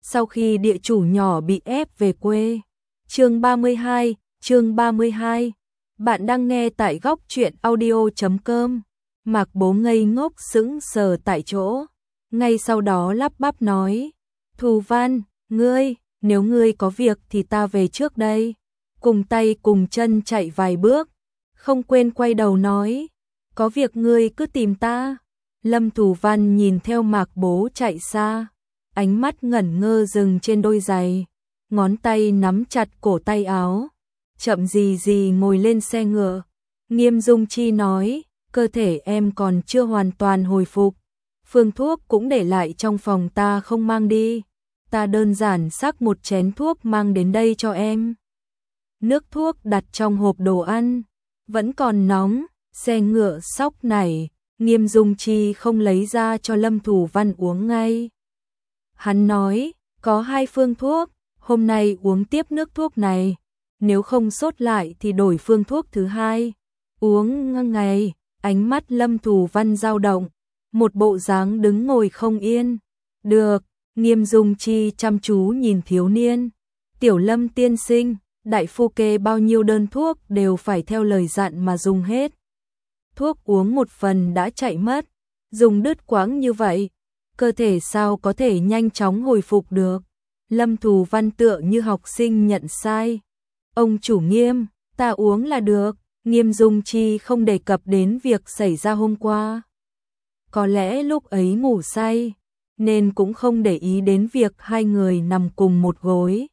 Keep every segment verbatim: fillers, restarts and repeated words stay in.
sau khi địa chủ nhỏ bị ép về quê. Chương ba mươi hai, chương ba mươi hai. Bạn đang nghe tại góc truyện audio chấm com. Mạc Bố ngây ngốc sững sờ tại chỗ, ngay sau đó lắp bắp nói: "Thù Văn, ngươi, nếu ngươi có việc thì ta về trước đây." Cùng tay cùng chân chạy vài bước, không quên quay đầu nói: "Có việc ngươi cứ tìm ta." Lâm Thù Văn nhìn theo Mạc Bố chạy xa, ánh mắt ngẩn ngơ dừng trên đôi giày, ngón tay nắm chặt cổ tay áo, chậm gì gì ngồi lên xe ngựa. Nghiêm Dung Chi nói: "Cơ thể em còn chưa hoàn toàn hồi phục, phương thuốc cũng để lại trong phòng ta không mang đi, ta đơn giản xắc một chén thuốc mang đến đây cho em." Nước thuốc đặt trong hộp đồ ăn, vẫn còn nóng, xe ngựa sóc nảy, Nghiêm Dung Chi không lấy ra cho Lâm Thù Văn uống ngay. Hắn nói: "Có hai phương thuốc, hôm nay uống tiếp nước thuốc này, nếu không sốt lại thì đổi phương thuốc thứ hai, uống ngày." Ánh mắt Lâm Thù Văn dao động, một bộ dáng đứng ngồi không yên. "Được." Nghiêm Dung Chi chăm chú nhìn thiếu niên. "Tiểu Lâm tiên sinh, đại phu kê bao nhiêu đơn thuốc đều phải theo lời dặn mà dùng hết. Thuốc uống một phần đã chạy mất, dùng đứt quãng như vậy, cơ thể sao có thể nhanh chóng hồi phục được?" Lâm Thù Văn tựa như học sinh nhận sai. "Ông chủ Nghiêm, ta uống là được." Nghiêm Dung Chi không đề cập đến việc xảy ra hôm qua. Có lẽ lúc ấy ngủ say, nên cũng không để ý đến việc hai người nằm cùng một gối,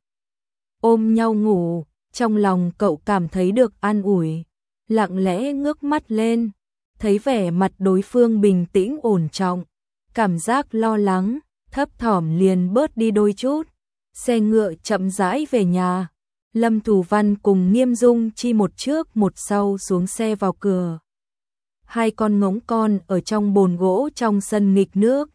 ôm nhau ngủ. Trong lòng cậu cảm thấy được an ủi, lặng lẽ ngước mắt lên, thấy vẻ mặt đối phương bình tĩnh ổn trọng, cảm giác lo lắng, thấp thỏm liền bớt đi đôi chút. Xe ngựa chậm rãi về nhà, Lâm Thù Văn cùng Nghiêm Dung Chi một trước một sau xuống xe vào cửa. Hai con ngỗng con ở trong bồn gỗ trong sân nghịch nước,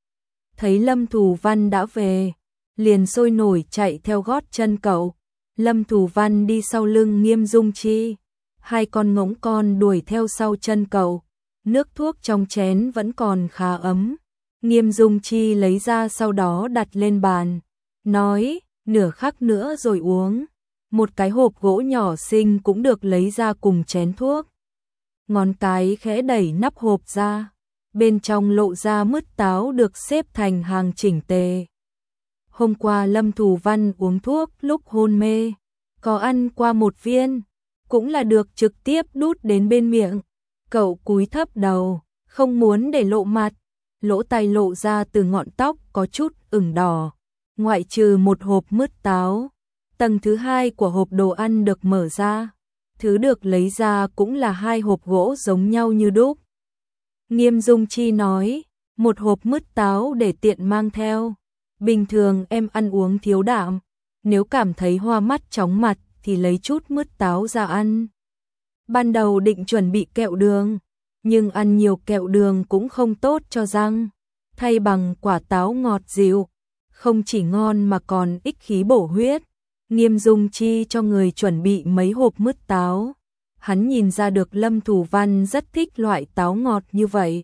thấy Lâm Thù Văn đã về, liền sôi nổi chạy theo gót chân cậu. Lâm Thù Văn đi sau lưng Nghiêm Dung Chi, hai con ngỗng con đuổi theo sau chân cậu. Nước thuốc trong chén vẫn còn khá ấm, Nghiêm Dung Chi lấy ra sau đó đặt lên bàn, nói: "Nửa khắc nữa rồi uống." Một cái hộp gỗ nhỏ xinh cũng được lấy ra cùng chén thuốc. Ngón cái khẽ đẩy nắp hộp ra, bên trong lộ ra mứt táo được xếp thành hàng chỉnh tề. Hôm qua Lâm Thù Văn uống thuốc lúc hôn mê, có ăn qua một viên, cũng là được trực tiếp đút đến bên miệng. Cậu cúi thấp đầu, không muốn để lộ mặt, lỗ tai lộ ra từ ngọn tóc có chút ửng đỏ. Ngoại trừ một hộp mứt táo, tầng thứ hai của hộp đồ ăn được mở ra, thứ được lấy ra cũng là hai hộp gỗ giống nhau như đúc. Nghiêm Dung Chi nói: "Một hộp mứt táo để tiện mang theo. Bình thường em ăn uống thiếu đạm, nếu cảm thấy hoa mắt chóng mặt thì lấy chút mứt táo ra ăn." Ban đầu định chuẩn bị kẹo đường, nhưng ăn nhiều kẹo đường cũng không tốt cho răng, thay bằng quả táo ngọt dịu, không chỉ ngon mà còn ích khí bổ huyết. Nghiêm Dung Chi cho người chuẩn bị mấy hộp mứt táo. Hắn nhìn ra được Lâm Thù Văn rất thích loại táo ngọt như vậy.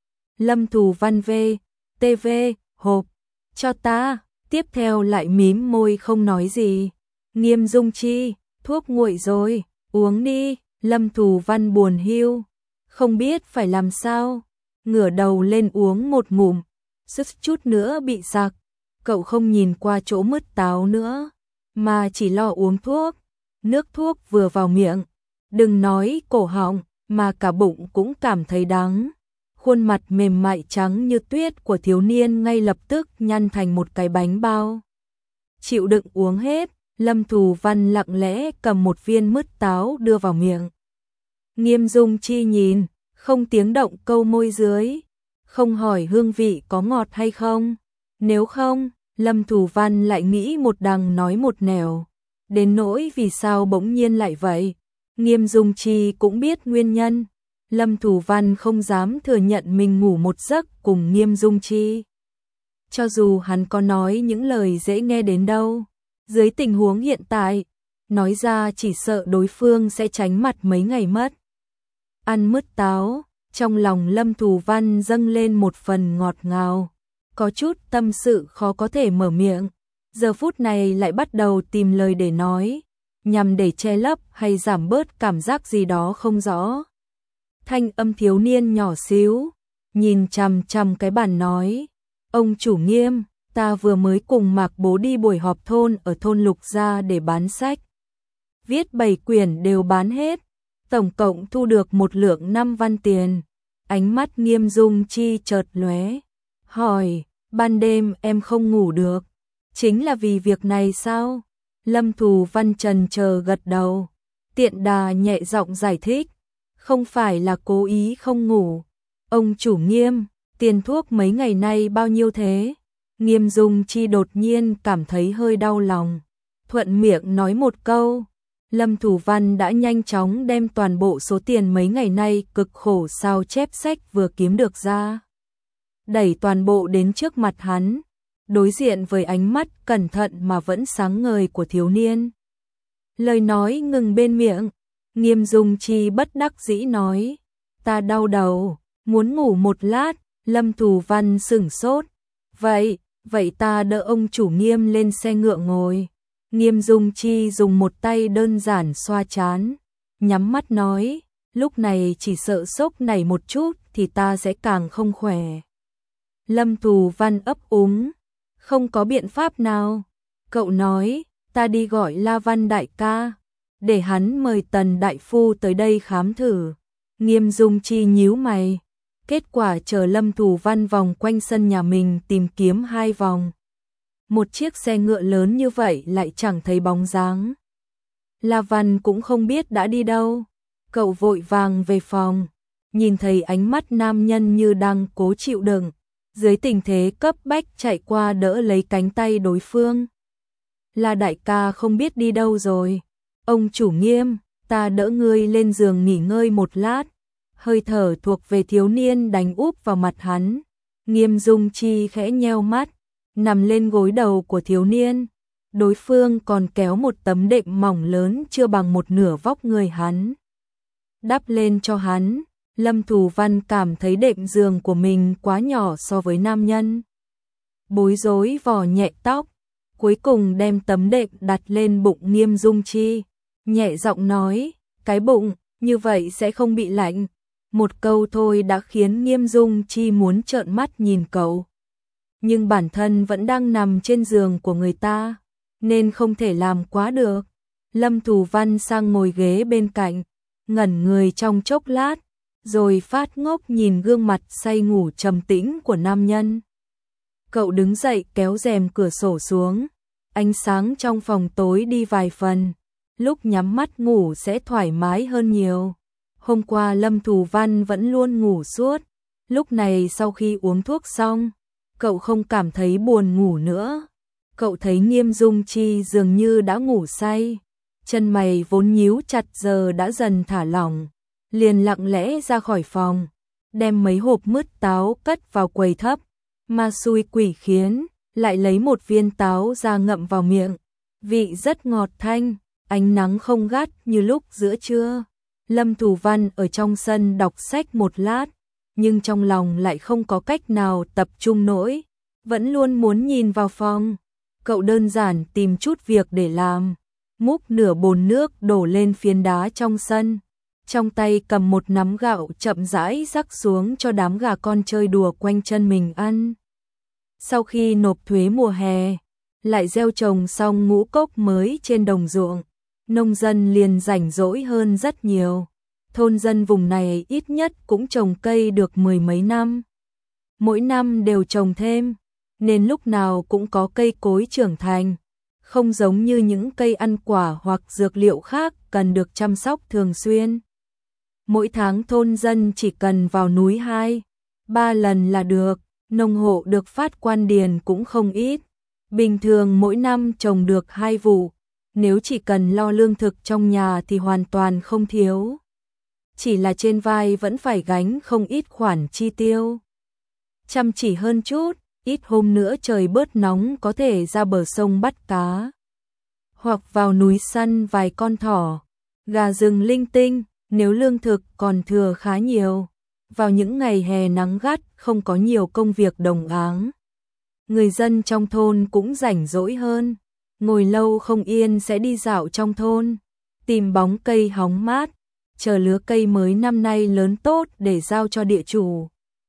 Lâm Thù Văn về, tê vê, hộp, "Cho ta." Tiếp theo lại mím môi không nói gì. Nghiêm Dung Chi: "Thuốc nguội rồi, uống đi." Lâm Thù Văn buồn hiu, không biết phải làm sao, ngửa đầu lên uống một ngụm, suýt chút nữa bị sặc. Cậu không nhìn qua chỗ mứt táo nữa, mà chỉ lo uống thuốc. Nước thuốc vừa vào miệng, đừng nói cổ họng, mà cả bụng cũng cảm thấy đắng. Khuôn mặt mềm mại trắng như tuyết của thiếu niên ngay lập tức nhăn thành một cái bánh bao. Chịu đựng uống hết, Lâm Thù Văn lặng lẽ cầm một viên mứt táo đưa vào miệng. Nghiêm Dung Chi nhìn, không tiếng động câu môi dưới, không hỏi hương vị có ngọt hay không. Nếu không, Lâm Thù Văn lại nghĩ một đằng nói một nẻo. Đến nỗi vì sao bỗng nhiên lại vậy, Nghiêm Dung Chi cũng biết nguyên nhân. Lâm Thù Văn không dám thừa nhận mình ngủ một giấc cùng Nghiêm Dung Chi. Cho dù hắn có nói những lời dễ nghe đến đâu, dưới tình huống hiện tại, nói ra chỉ sợ đối phương sẽ tránh mặt mấy ngày mất. Ăn mứt táo, trong lòng Lâm Thù Văn dâng lên một phần ngọt ngào, có chút tâm sự khó có thể mở miệng. giờ phút này lại bắt đầu tìm lời để nói, nhằm để che lấp hay giảm bớt cảm giác gì đó không rõ. Thanh âm thiếu niên nhỏ xíu, nhìn chằm chằm cái bàn nói, ông chủ Nghiêm, ta vừa mới cùng Mạc bố đi buổi họp thôn ở thôn Lục Gia để bán sách. Viết bảy quyển đều bán hết, tổng cộng thu được một lượng năm văn tiền. Ánh mắt Nghiêm Dung Chi chợt lóe, hỏi, ban đêm em không ngủ được, chính là vì việc này sao? Lâm Thù Văn trần chờ gật đầu, tiện đà nhẹ giọng giải thích, không phải là cố ý không ngủ. Ông chủ Nghiêm, tiền thuốc mấy ngày nay bao nhiêu thế? Nghiêm Dung Chi đột nhiên cảm thấy hơi đau lòng, thuận miệng nói một câu. Lâm Thù Văn đã nhanh chóng đem toàn bộ số tiền mấy ngày nay cực khổ sao chép sách vừa kiếm được ra, đẩy toàn bộ đến trước mặt hắn, đối diện với ánh mắt cẩn thận mà vẫn sáng ngời của thiếu niên. Lời nói ngừng bên miệng, Nghiêm Dung Chi bất đắc dĩ nói, ta đau đầu, muốn ngủ một lát. Lâm Thù Văn sửng sốt, vậy, vậy ta đỡ ông chủ Nghiêm lên xe ngựa ngồi. Nghiêm Dung Chi dùng một tay đơn giản xoa trán, nhắm mắt nói, lúc này chỉ sợ sốc nảy một chút thì ta sẽ càng không khỏe. Lâm Thù Văn ấp úng, không có biện pháp nào. Cậu nói, ta đi gọi La Văn đại ca, để hắn mời Tần đại phu tới đây khám thử. Nghiêm Dung Chi nhíu mày, kết quả chờ Lâm Thù Văn vòng quanh sân nhà mình tìm kiếm hai vòng. Một chiếc xe ngựa lớn như vậy lại chẳng thấy bóng dáng. La Văn cũng không biết đã đi đâu. Cậu vội vàng về phòng, nhìn thấy ánh mắt nam nhân như đang cố chịu đựng, dưới tình thế cấp bách chạy qua đỡ lấy cánh tay đối phương. La đại ca không biết đi đâu rồi. Ông chủ Nghiêm, ta đỡ ngươi lên giường nghỉ ngơi một lát. Hơi thở thuộc về thiếu niên đánh úp vào mặt hắn. Nghiêm Dung Chi khẽ nheo mắt, nằm lên gối đầu của thiếu niên. Đối phương còn kéo một tấm đệm mỏng lớn chưa bằng một nửa vóc người hắn, đắp lên cho hắn. Lâm Thù Văn cảm thấy đệm giường của mình quá nhỏ so với nam nhân. Bối rối vò nhẹ tóc, cuối cùng đem tấm đệm đặt lên bụng Nghiêm Dung Chi, nhẹ giọng nói, cái bụng, như vậy sẽ không bị lạnh. Một câu thôi đã khiến Nghiêm Dung Chi muốn trợn mắt nhìn cậu. Nhưng bản thân vẫn đang nằm trên giường của người ta, nên không thể làm quá được. Lâm Thù Văn sang ngồi ghế bên cạnh, ngẩn người trong chốc lát, rồi phát ngốc nhìn gương mặt say ngủ trầm tĩnh của nam nhân. Cậu đứng dậy kéo rèm cửa sổ xuống, ánh sáng trong phòng tối đi vài phần, lúc nhắm mắt ngủ sẽ thoải mái hơn nhiều. Hôm qua Lâm Thù Văn vẫn luôn ngủ suốt, lúc này sau khi uống thuốc xong, cậu không cảm thấy buồn ngủ nữa. Cậu thấy Nghiêm Dung Chi dường như đã ngủ say, chân mày vốn nhíu chặt giờ đã dần thả lỏng, liền lặng lẽ ra khỏi phòng, đem mấy hộp mứt táo cất vào quầy thấp, ma xui quỷ khiến, lại lấy một viên táo ra ngậm vào miệng, vị rất ngọt thanh, ánh nắng không gắt như lúc giữa trưa. Lâm Thù Văn ở trong sân đọc sách một lát, nhưng trong lòng lại không có cách nào tập trung nổi, vẫn luôn muốn nhìn vào phòng. Cậu đơn giản tìm chút việc để làm, múc nửa bồn nước đổ lên phiến đá trong sân, trong tay cầm một nắm gạo chậm rãi rắc xuống cho đám gà con chơi đùa quanh chân mình ăn. Sau khi nộp thuế mùa hè, lại gieo trồng xong ngũ cốc mới trên đồng ruộng, nông dân liền rảnh rỗi hơn rất nhiều. Thôn dân vùng này ít nhất cũng trồng cây được mười mấy năm. Mỗi năm đều trồng thêm, nên lúc nào cũng có cây cối trưởng thành, không giống như những cây ăn quả hoặc dược liệu khác cần được chăm sóc thường xuyên. Mỗi tháng thôn dân chỉ cần vào núi hai, ba lần là được, nông hộ được phát quan điền cũng không ít. Bình thường mỗi năm trồng được hai vụ, nếu chỉ cần lo lương thực trong nhà thì hoàn toàn không thiếu. Chỉ là trên vai vẫn phải gánh không ít khoản chi tiêu. Chăm chỉ hơn chút, ít hôm nữa trời bớt nóng có thể ra bờ sông bắt cá, hoặc vào núi săn vài con thỏ, gà rừng linh tinh. Nếu lương thực còn thừa khá nhiều, vào những ngày hè nắng gắt không có nhiều công việc đồng áng, người dân trong thôn cũng rảnh rỗi hơn, ngồi lâu không yên sẽ đi dạo trong thôn, tìm bóng cây hóng mát, chờ lứa cây mới năm nay lớn tốt để giao cho địa chủ.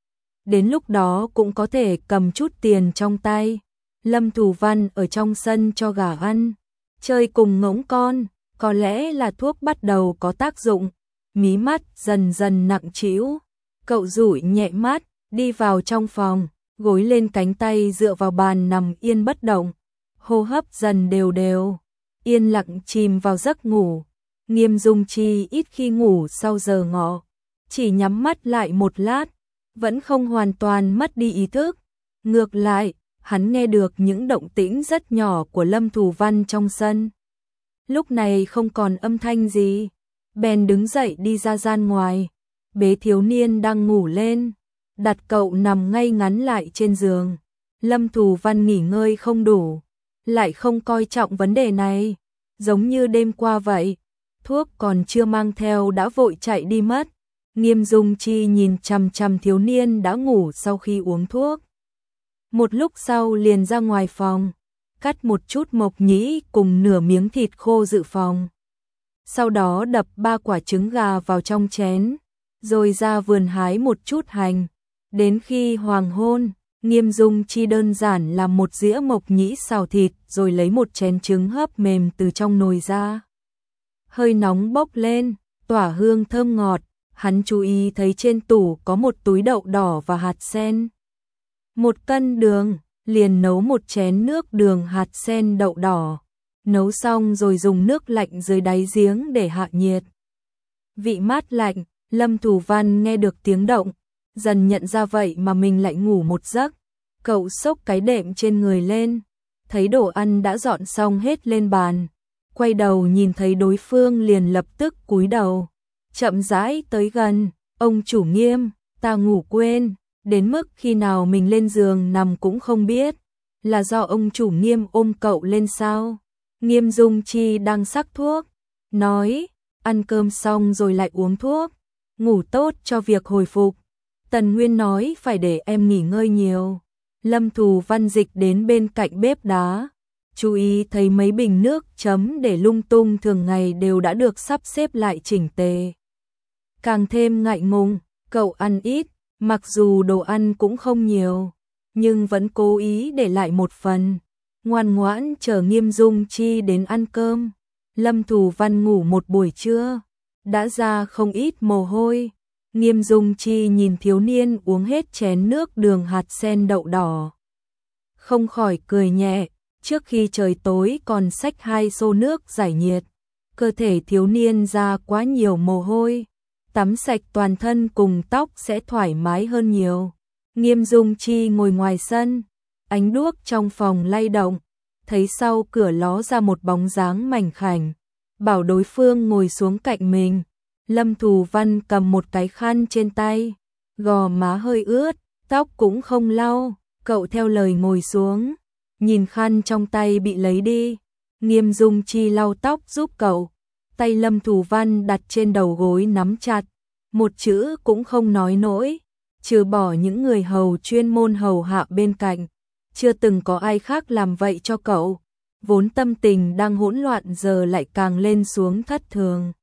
Đến lúc đó cũng có thể cầm chút tiền trong tay. Lâm Thù Văn ở trong sân cho gà ăn, chơi cùng ngỗng con, có lẽ là thuốc bắt đầu có tác dụng. Mí mắt dần dần nặng trĩu, cậu dụi nhẹ mắt, đi vào trong phòng, gối lên cánh tay dựa vào bàn nằm yên bất động, hô hấp dần đều đều, yên lặng chìm vào giấc ngủ. Nghiêm Dung Chi ít khi ngủ sau giờ ngọ, chỉ nhắm mắt lại một lát, vẫn không hoàn toàn mất đi ý thức. Ngược lại, hắn nghe được những động tĩnh rất nhỏ của Lâm Thù Văn trong sân. Lúc này không còn âm thanh gì, bèn đứng dậy đi ra gian ngoài, bế thiếu niên đang ngủ lên, đặt cậu nằm ngay ngắn lại trên giường. Lâm Thù Văn nghỉ ngơi không đủ, lại không coi trọng vấn đề này, giống như đêm qua vậy, thuốc còn chưa mang theo đã vội chạy đi mất. Nghiêm Dung Chi nhìn chằm chằm thiếu niên đã ngủ sau khi uống thuốc. Một lúc sau liền ra ngoài phòng, cắt một chút mộc nhĩ cùng nửa miếng thịt khô dự phòng. Sau đó đập ba quả trứng gà vào trong chén, rồi ra vườn hái một chút hành. Đến khi hoàng hôn, Nghiêm Dung Chi đơn giản làm một dĩa mộc nhĩ xào thịt rồi lấy một chén trứng hấp mềm từ trong nồi ra. Hơi nóng bốc lên, tỏa hương thơm ngọt, hắn chú ý thấy trên tủ có một túi đậu đỏ và hạt sen. Một cân đường, liền nấu một chén nước đường hạt sen đậu đỏ. Nấu xong rồi dùng nước lạnh dưới đáy giếng để hạ nhiệt. Vị mát lạnh, Lâm Thù Văn nghe được tiếng động, dần nhận ra vậy mà mình lại ngủ một giấc. Cậu xốc cái đệm trên người lên, thấy đồ ăn đã dọn xong hết lên bàn. Quay đầu nhìn thấy đối phương liền lập tức cúi đầu, chậm rãi tới gần. Ông chủ Nghiêm, ta ngủ quên, đến mức khi nào mình lên giường nằm cũng không biết. Là do ông chủ Nghiêm ôm cậu lên sao? Nghiêm Dung Chi đang sắc thuốc, nói, ăn cơm xong rồi lại uống thuốc, ngủ tốt cho việc hồi phục. Tần Nguyên nói phải để em nghỉ ngơi nhiều. Lâm Thù Văn dịch đến bên cạnh bếp đá, chú ý thấy mấy bình nước chấm để lung tung thường ngày đều đã được sắp xếp lại chỉnh tề. Càng thêm ngại ngùng, cậu ăn ít, mặc dù đồ ăn cũng không nhiều, nhưng vẫn cố ý để lại một phần. Ngoan ngoãn chờ Nghiêm Dung Chi đến ăn cơm. Lâm Thù Văn ngủ một buổi trưa, đã ra không ít mồ hôi. Nghiêm Dung Chi nhìn thiếu niên uống hết chén nước đường hạt sen đậu đỏ, không khỏi cười nhẹ. Trước khi trời tối còn xách hai xô nước giải nhiệt, cơ thể thiếu niên ra quá nhiều mồ hôi, tắm sạch toàn thân cùng tóc sẽ thoải mái hơn nhiều. Nghiêm Dung Chi ngồi ngoài sân, ánh đuốc trong phòng lay động, thấy sau cửa ló ra một bóng dáng mảnh khảnh, bảo đối phương ngồi xuống cạnh mình. Lâm Thù Văn cầm một cái khăn trên tay, gò má hơi ướt, tóc cũng không lau, cậu theo lời ngồi xuống, nhìn khăn trong tay bị lấy đi. Nghiêm Dung Chi lau tóc giúp cậu, tay Lâm Thù Văn đặt trên đầu gối nắm chặt, một chữ cũng không nói nổi, trừ bỏ những người hầu chuyên môn hầu hạ bên cạnh, chưa từng có ai khác làm vậy cho cậu. Vốn tâm tình đang hỗn loạn giờ lại càng lên xuống thất thường.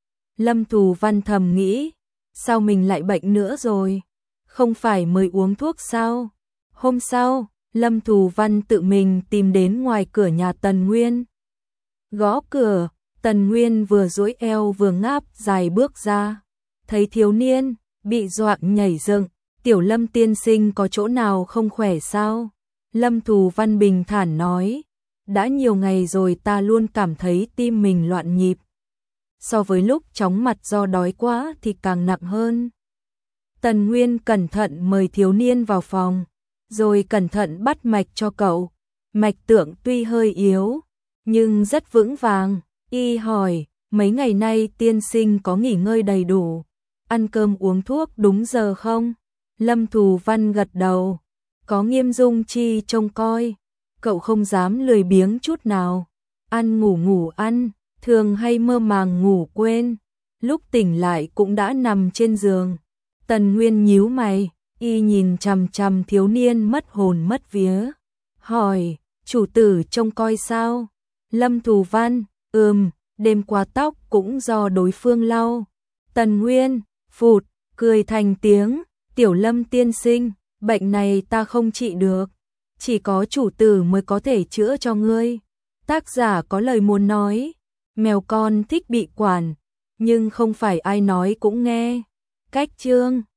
Lâm Thù Văn thầm nghĩ, sao mình lại bệnh nữa rồi? Không phải mới uống thuốc sao? Hôm sau, Lâm Thù Văn tự mình tìm đến ngoài cửa nhà Tần Nguyên. Gõ cửa, Tần Nguyên vừa duỗi eo vừa ngáp dài bước ra. Thấy thiếu niên, bị dọa nhảy dựng, tiểu Lâm tiên sinh có chỗ nào không khỏe sao? Lâm Thù Văn bình thản nói, đã nhiều ngày rồi ta luôn cảm thấy tim mình loạn nhịp. So với lúc chóng mặt do đói quá thì càng nặng hơn. Tần Nguyên cẩn thận mời thiếu niên vào phòng, rồi cẩn thận bắt mạch cho cậu. Mạch tượng tuy hơi yếu, nhưng rất vững vàng. Y hỏi, mấy ngày nay tiên sinh có nghỉ ngơi đầy đủ, ăn cơm uống thuốc đúng giờ không? Lâm Thù Văn gật đầu, có Nghiêm Dung Chi trông coi, cậu không dám lười biếng chút nào. Ăn ngủ ngủ ăn, thường hay mơ màng ngủ quên, lúc tỉnh lại cũng đã nằm trên giường. Tần Nguyên nhíu mày, y nhìn chằm chằm thiếu niên mất hồn mất vía. hỏi, chủ tử trông coi sao? Lâm Thù Văn, ừm, đêm qua tóc cũng do đối phương lau. Tần Nguyên, phụt, cười thành tiếng, tiểu Lâm tiên sinh, bệnh này ta không trị được, chỉ có chủ tử mới có thể chữa cho ngươi. Tác giả có lời muốn nói, mèo con thích bị quản, nhưng không phải ai nói cũng nghe. Cách chương